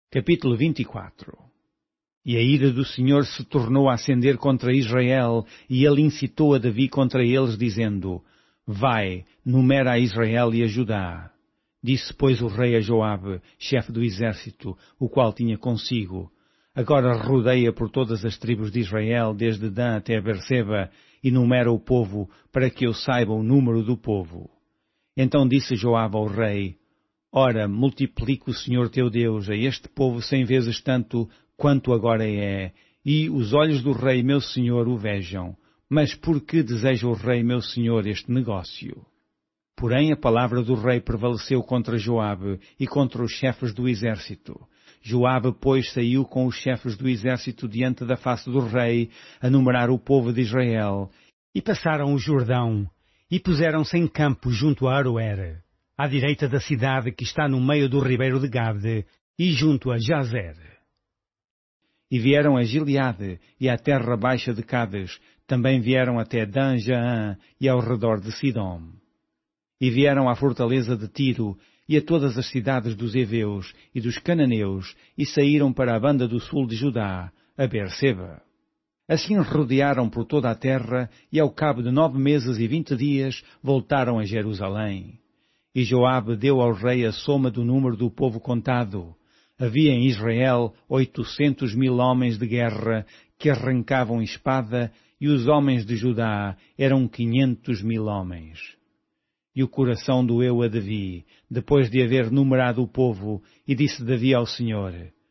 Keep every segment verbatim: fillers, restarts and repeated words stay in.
Capítulo vinte e quatro. E a ira do Senhor se tornou a acender contra Israel, e ele incitou a Davi contra eles, dizendo: Vai, numera a Israel e a Judá. Disse, pois, o rei a Joabe, chefe do exército, o qual tinha consigo: Agora rodeia por todas as tribos de Israel, desde Dan até Berseba, e numera o povo, para que eu saiba o número do povo. Então disse Joabe ao rei: Ora, multiplica o Senhor teu Deus a este povo cem vezes tanto quanto agora é, e os olhos do rei meu senhor o vejam. Mas por que deseja o rei meu senhor este negócio? Porém a palavra do rei prevaleceu contra Joabe e contra os chefes do exército. Joabe, pois, saiu com os chefes do exército diante da face do rei, a numerar o povo de Israel, e passaram o Jordão, e puseram-se em campo junto a Aroer, à direita da cidade que está no meio do ribeiro de Gade, e junto a Jazer. E vieram a Gileade e à terra baixa de Cades, também vieram até Dan-Jaã e ao redor de Sidom. E vieram à fortaleza de Tiro e a todas as cidades dos Heveus e dos Cananeus, e saíram para a banda do sul de Judá, a Berseba. Assim rodearam por toda a terra, e ao cabo de nove meses e vinte dias voltaram a Jerusalém. E Joabe deu ao rei a soma do número do povo contado. Havia em Israel oitocentos mil homens de guerra que arrancavam espada, e os homens de Judá eram quinhentos mil homens. E o coração doeu a Davi, depois de haver numerado o povo, e disse Davi ao Senhor: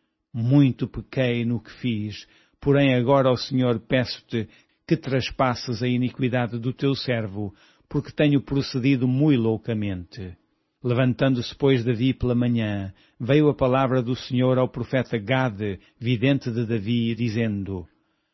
Muito pequei no que fiz, porém agora, ó Senhor, peço-te que traspasses a iniquidade do teu servo, porque tenho procedido muito loucamente. Levantando-se, pois, Davi pela manhã, veio a palavra do Senhor ao profeta Gade, vidente de Davi, dizendo: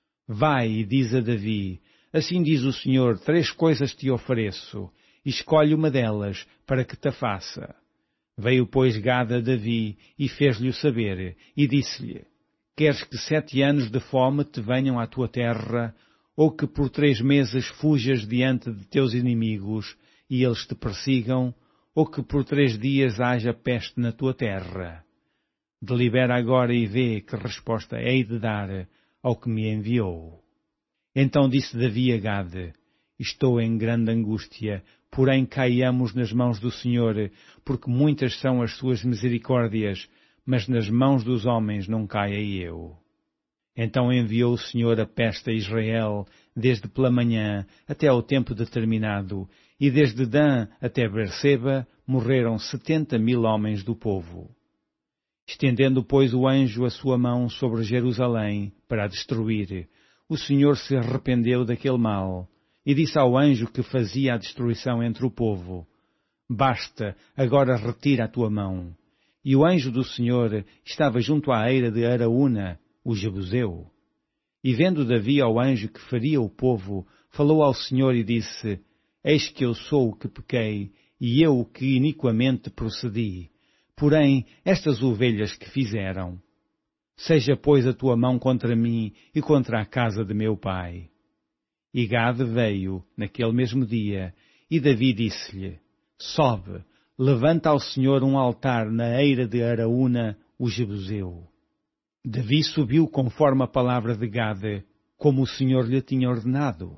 Vai e diz a Davi: Assim diz o Senhor, três coisas te ofereço, escolhe uma delas, para que te faça. Veio, pois, Gade a Davi, e fez-lhe saber, e disse-lhe: Queres que sete anos de fome te venham à tua terra, ou que por três meses fujas diante de teus inimigos, e eles te persigam, ou que por três dias haja peste na tua terra? Delibera agora e vê que resposta hei de dar ao que me enviou. Então disse Davi a Gade: Estou em grande angústia, porém caiamos nas mãos do Senhor, porque muitas são as suas misericórdias, mas nas mãos dos homens não caia eu. Então enviou o Senhor a peste a Israel, desde pela manhã até ao tempo determinado, e desde Dan até Berseba morreram setenta mil homens do povo. Estendendo, pois, o anjo a sua mão sobre Jerusalém para a destruir, o Senhor se arrependeu daquele mal, e disse ao anjo que fazia a destruição entre o povo: Basta, agora retira a tua mão. E o anjo do Senhor estava junto à eira de Araúna, o Jebuseu. E vendo Davi ao anjo que feria o povo, falou ao Senhor e disse: Eis que eu sou o que pequei, e eu o que iniquamente procedi. Porém, estas ovelhas que fizeram? Seja, pois, a tua mão contra mim e contra a casa de meu pai. E Gade veio, naquele mesmo dia, e Davi disse-lhe: Sobe, levanta ao Senhor um altar na eira de Araúna, o Jebuseu. Davi subiu conforme a palavra de Gade, como o Senhor lhe tinha ordenado.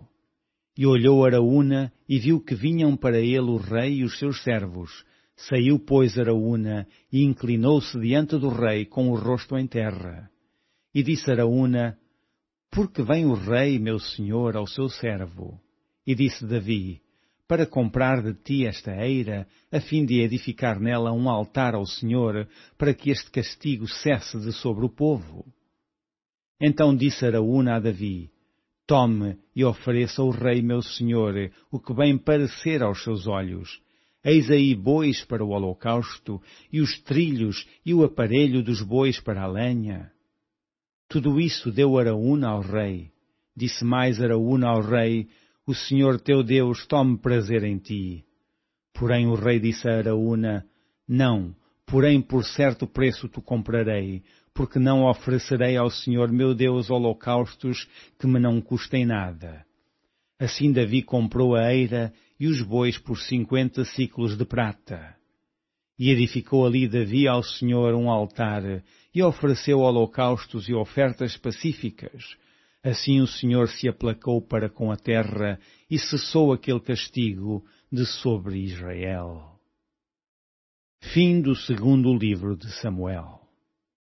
E olhou Araúna e viu que vinham para ele o rei e os seus servos. Saiu, pois, Araúna e inclinou-se diante do rei com o rosto em terra. E disse Araúna: Por que vem o rei, meu senhor, ao seu servo? E disse Davi: Para comprar de ti esta eira, a fim de edificar nela um altar ao Senhor, para que este castigo cesse de sobre o povo. Então disse Araúna a Davi: Tome e ofereça ao rei meu senhor o que bem parecer aos seus olhos. Eis aí bois para o holocausto, e os trilhos e o aparelho dos bois para a lenha. Tudo isso deu Araúna ao rei. Disse mais Araúna ao rei: O Senhor teu Deus tome prazer em ti. Porém o rei disse a Araúna: Não, porém por certo preço te comprarei, porque não oferecerei ao Senhor meu Deus holocaustos que me não custem nada. Assim Davi comprou a eira e os bois por cinquenta siclos de prata. E edificou ali Davi ao Senhor um altar, e ofereceu holocaustos e ofertas pacíficas. Assim o Senhor se aplacou para com a terra, e cessou aquele castigo de sobre Israel. Fim do segundo livro de Samuel.